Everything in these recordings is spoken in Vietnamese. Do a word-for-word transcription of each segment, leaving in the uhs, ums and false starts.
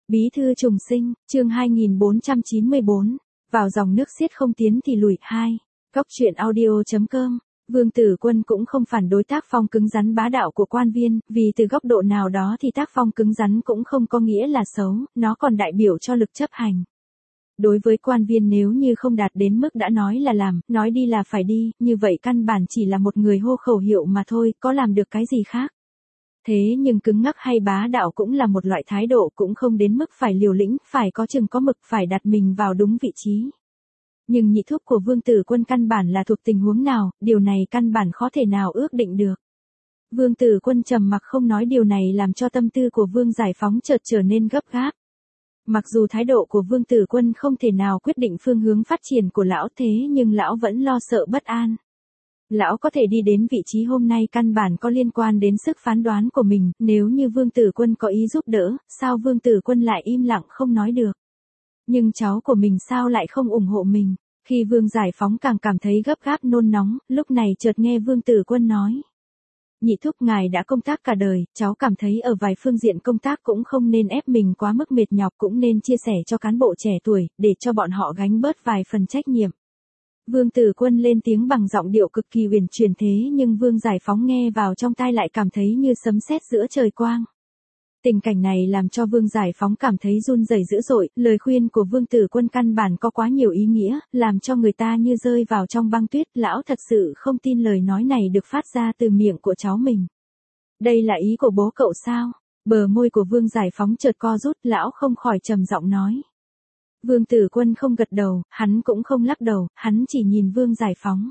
Bí thư trùng sinh, chương hai nghìn bốn trăm chín mươi bốn, vào dòng nước xiết không tiến thì lùi. Hai. Góc truyện audio chấm com. Vương Tử Quân cũng không phản đối tác phong cứng rắn bá đạo của quan viên, vì từ góc độ nào đó thì tác phong cứng rắn cũng không có nghĩa là xấu, nó còn đại biểu cho lực chấp hành. Đối với quan viên nếu như không đạt đến mức đã nói là làm, nói đi là phải đi, như vậy căn bản chỉ là một người hô khẩu hiệu mà thôi, có làm được cái gì khác. Thế nhưng cứng ngắc hay bá đạo cũng là một loại thái độ, cũng không đến mức phải liều lĩnh, phải có chừng có mực, phải đặt mình vào đúng vị trí. Nhưng nhị thúc của Vương Tử Quân căn bản là thuộc tình huống nào, điều này căn bản khó thể nào ước định được. Vương Tử Quân trầm mặc không nói, điều này làm cho tâm tư của Vương Giải Phóng chợt trở nên gấp gáp. Mặc dù thái độ của Vương Tử Quân không thể nào quyết định phương hướng phát triển của lão, thế nhưng lão vẫn lo sợ bất an. Lão có thể đi đến vị trí hôm nay căn bản có liên quan đến sức phán đoán của mình, nếu như Vương Tử Quân có ý giúp đỡ, sao Vương Tử Quân lại im lặng không nói được. Nhưng cháu của mình sao lại không ủng hộ mình? Khi Vương Giải Phóng càng cảm thấy gấp gáp nôn nóng, lúc này chợt nghe Vương Tử Quân nói. Nhị thúc, ngài đã công tác cả đời, cháu cảm thấy ở vài phương diện công tác cũng không nên ép mình quá mức mệt nhọc, cũng nên chia sẻ cho cán bộ trẻ tuổi, để cho bọn họ gánh bớt vài phần trách nhiệm. Vương Tử Quân lên tiếng bằng giọng điệu cực kỳ uyển chuyển, thế nhưng Vương Giải Phóng nghe vào trong tai lại cảm thấy như sấm sét giữa trời quang. Tình cảnh này làm cho Vương Giải Phóng cảm thấy run rẩy dữ dội, lời khuyên của Vương Tử Quân căn bản có quá nhiều ý nghĩa, làm cho người ta như rơi vào trong băng tuyết, lão thật sự không tin lời nói này được phát ra từ miệng của cháu mình. Đây là ý của bố cậu sao? Bờ môi của Vương Giải Phóng chợt co rút, lão không khỏi trầm giọng nói. Vương Tử Quân không gật đầu, hắn cũng không lắc đầu, hắn chỉ nhìn Vương Giải Phóng.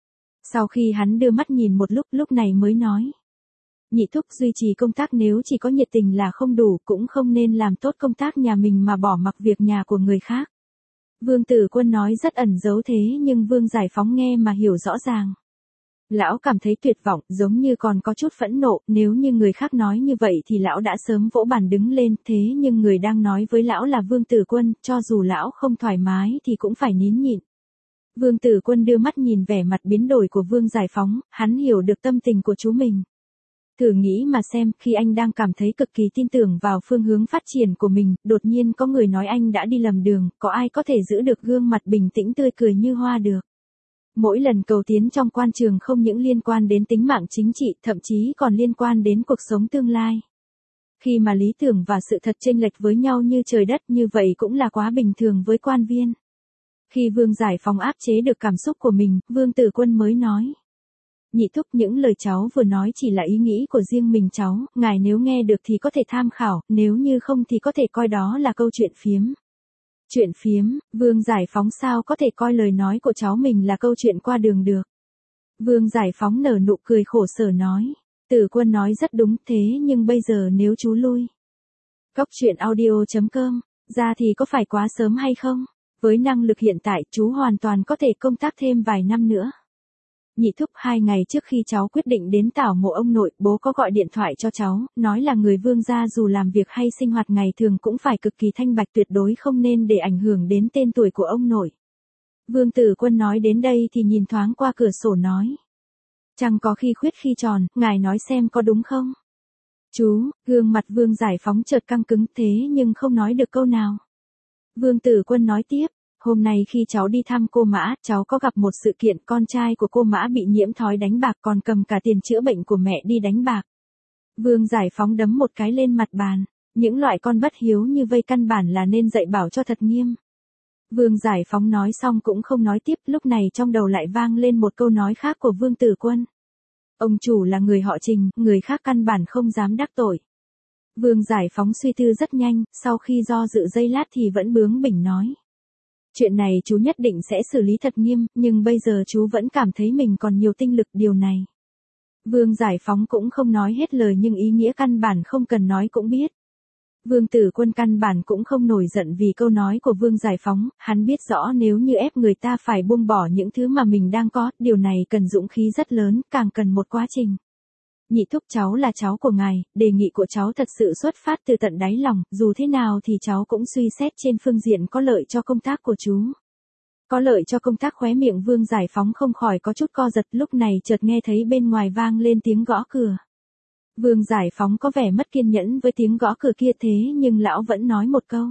Sau khi hắn đưa mắt nhìn một lúc, lúc này mới nói. Nhị thúc, duy trì công tác nếu chỉ có nhiệt tình là không đủ, cũng không nên làm tốt công tác nhà mình mà bỏ mặc việc nhà của người khác. Vương Tử Quân nói rất ẩn giấu, thế nhưng Vương Giải Phóng nghe mà hiểu rõ ràng. Lão cảm thấy tuyệt vọng, giống như còn có chút phẫn nộ, nếu như người khác nói như vậy thì lão đã sớm vỗ bàn đứng lên, thế nhưng người đang nói với lão là Vương Tử Quân, cho dù lão không thoải mái thì cũng phải nín nhịn. Vương Tử Quân đưa mắt nhìn vẻ mặt biến đổi của Vương Giải Phóng, hắn hiểu được tâm tình của chú mình. Thử nghĩ mà xem, khi anh đang cảm thấy cực kỳ tin tưởng vào phương hướng phát triển của mình, đột nhiên có người nói anh đã đi lầm đường, có ai có thể giữ được gương mặt bình tĩnh tươi cười như hoa được. Mỗi lần cầu tiến trong quan trường không những liên quan đến tính mạng chính trị, thậm chí còn liên quan đến cuộc sống tương lai. Khi mà lý tưởng và sự thật chênh lệch với nhau như trời đất, như vậy cũng là quá bình thường với quan viên. Khi Vương Giải Phóng áp chế được cảm xúc của mình, Vương Tử Quân mới nói. Nhị thúc, những lời cháu vừa nói chỉ là ý nghĩ của riêng mình cháu, ngài nếu nghe được thì có thể tham khảo, nếu như không thì có thể coi đó là câu chuyện phiếm. Chuyện phiếm? Vương Giải Phóng sao có thể coi lời nói của cháu mình là câu chuyện qua đường được. Vương Giải Phóng nở nụ cười khổ sở nói. Tử Quân nói rất đúng, thế nhưng bây giờ nếu chú lui. Góc truyện audio chấm com, ra thì có phải quá sớm hay không? Với năng lực hiện tại, chú hoàn toàn có thể công tác thêm vài năm nữa. Nhị thúc, hai ngày trước khi cháu quyết định đến tảo mộ ông nội, bố có gọi điện thoại cho cháu, nói là người Vương gia dù làm việc hay sinh hoạt ngày thường cũng phải cực kỳ thanh bạch, tuyệt đối không nên để ảnh hưởng đến tên tuổi của ông nội. Vương Tử Quân nói đến đây thì nhìn thoáng qua cửa sổ nói. Chẳng có khi khuyết khi tròn, ngài nói xem có đúng không? Chú, gương mặt Vương Giải Phóng chợt căng cứng, thế nhưng không nói được câu nào. Vương Tử Quân nói tiếp. Hôm nay khi cháu đi thăm cô Mã, cháu có gặp một sự kiện, con trai của cô Mã bị nhiễm thói đánh bạc, còn cầm cả tiền chữa bệnh của mẹ đi đánh bạc. Vương Giải Phóng đấm một cái lên mặt bàn. Những loại con bất hiếu như vây căn bản là nên dạy bảo cho thật nghiêm. Vương Giải Phóng nói xong cũng không nói tiếp, lúc này trong đầu lại vang lên một câu nói khác của Vương Tử Quân. Ông chủ là người họ Trình, người khác căn bản không dám đắc tội. Vương Giải Phóng suy tư rất nhanh, sau khi do dự giây lát thì vẫn bướng bỉnh nói. Chuyện này chú nhất định sẽ xử lý thật nghiêm, nhưng bây giờ chú vẫn cảm thấy mình còn nhiều tinh lực điều này. Vương Giải Phóng cũng không nói hết lời nhưng ý nghĩa căn bản không cần nói cũng biết. Vương Tử Quân căn bản cũng không nổi giận vì câu nói của Vương Giải Phóng, hắn biết rõ nếu như ép người ta phải buông bỏ những thứ mà mình đang có, điều này cần dũng khí rất lớn, càng cần một quá trình. Nhị thúc, cháu là cháu của ngài, đề nghị của cháu thật sự xuất phát từ tận đáy lòng, dù thế nào thì cháu cũng suy xét trên phương diện có lợi cho công tác của chú. Có lợi cho công tác, khóe miệng Vương Giải Phóng không khỏi có chút co giật, lúc này chợt nghe thấy bên ngoài vang lên tiếng gõ cửa. Vương Giải Phóng có vẻ mất kiên nhẫn với tiếng gõ cửa kia thế nhưng lão vẫn nói một câu.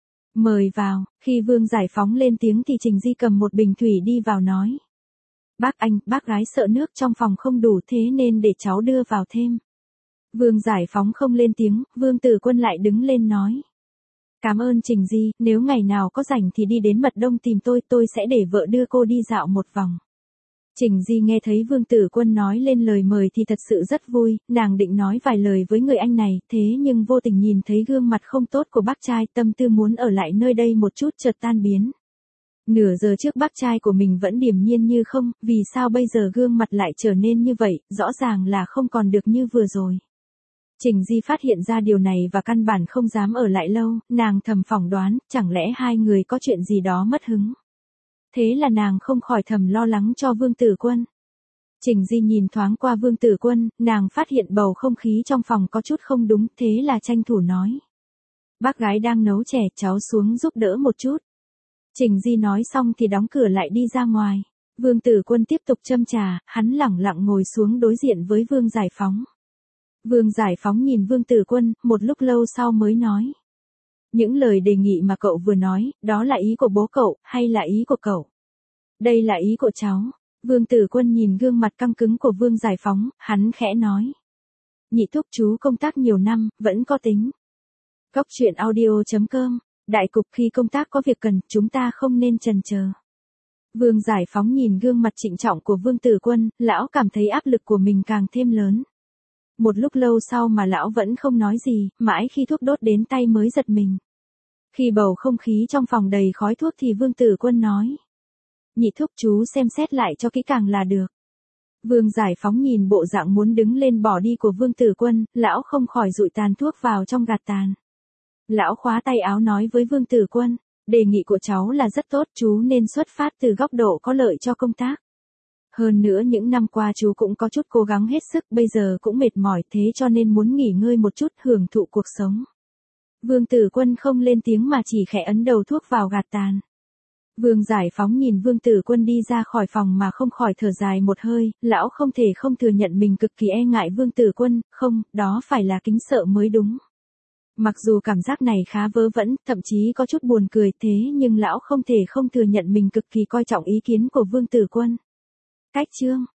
Mời vào, khi Vương Giải Phóng lên tiếng thì Trình Di cầm một bình thủy đi vào nói. Bác anh, bác gái sợ nước trong phòng không đủ thế nên để cháu đưa vào thêm. Vương Giải Phóng không lên tiếng, Vương Tử Quân lại đứng lên nói. Cảm ơn Trình Di, nếu ngày nào có rảnh thì đi đến Mật Đông tìm tôi, tôi sẽ để vợ đưa cô đi dạo một vòng. Trình Di nghe thấy Vương Tử Quân nói lên lời mời thì thật sự rất vui, nàng định nói vài lời với người anh này, thế nhưng vô tình nhìn thấy gương mặt không tốt của bác trai, tâm tư muốn ở lại nơi đây một chút chợt tan biến. Nửa giờ trước bác trai của mình vẫn điềm nhiên như không, vì sao bây giờ gương mặt lại trở nên như vậy, rõ ràng là không còn được như vừa rồi. Trình Di phát hiện ra điều này và căn bản không dám ở lại lâu, nàng thầm phỏng đoán, chẳng lẽ hai người có chuyện gì đó mất hứng. Thế là nàng không khỏi thầm lo lắng cho Vương Tử Quân. Trình Di nhìn thoáng qua Vương Tử Quân, nàng phát hiện bầu không khí trong phòng có chút không đúng, thế là tranh thủ nói. Bác gái đang nấu chè, cháu xuống giúp đỡ một chút. Trình Di nói xong thì đóng cửa lại đi ra ngoài. Vương Tử Quân tiếp tục châm trà, hắn lẳng lặng ngồi xuống đối diện với Vương Giải Phóng. Vương Giải Phóng nhìn Vương Tử Quân, một lúc lâu sau mới nói. Những lời đề nghị mà cậu vừa nói, đó là ý của bố cậu, hay là ý của cậu? Đây là ý của cháu. Vương Tử Quân nhìn gương mặt căng cứng của Vương Giải Phóng, hắn khẽ nói. Nhị thúc chú công tác nhiều năm, vẫn có tính. Cóc truyện audio chấm com, đại cục khi công tác có việc cần, chúng ta không nên chần chờ. Vương Giải Phóng nhìn gương mặt trịnh trọng của Vương Tử Quân, lão cảm thấy áp lực của mình càng thêm lớn. Một lúc lâu sau mà lão vẫn không nói gì, mãi khi thuốc đốt đến tay mới giật mình. Khi bầu không khí trong phòng đầy khói thuốc thì Vương Tử Quân nói. Nhị thúc chú xem xét lại cho kỹ càng là được. Vương Giải Phóng nhìn bộ dạng muốn đứng lên bỏ đi của Vương Tử Quân, lão không khỏi dụi tàn thuốc vào trong gạt tàn. Lão khóa tay áo nói với Vương Tử Quân, đề nghị của cháu là rất tốt, chú nên xuất phát từ góc độ có lợi cho công tác. Hơn nữa những năm qua chú cũng có chút cố gắng hết sức, bây giờ cũng mệt mỏi thế cho nên muốn nghỉ ngơi một chút, hưởng thụ cuộc sống. Vương Tử Quân không lên tiếng mà chỉ khẽ ấn đầu thuốc vào gạt tàn. Vương Giải Phóng nhìn Vương Tử Quân đi ra khỏi phòng mà không khỏi thở dài một hơi, lão không thể không thừa nhận mình cực kỳ e ngại Vương Tử Quân, không, đó phải là kính sợ mới đúng. Mặc dù cảm giác này khá vớ vẩn, thậm chí có chút buồn cười thế nhưng lão không thể không thừa nhận mình cực kỳ coi trọng ý kiến của Vương Tử Quân. Cách chương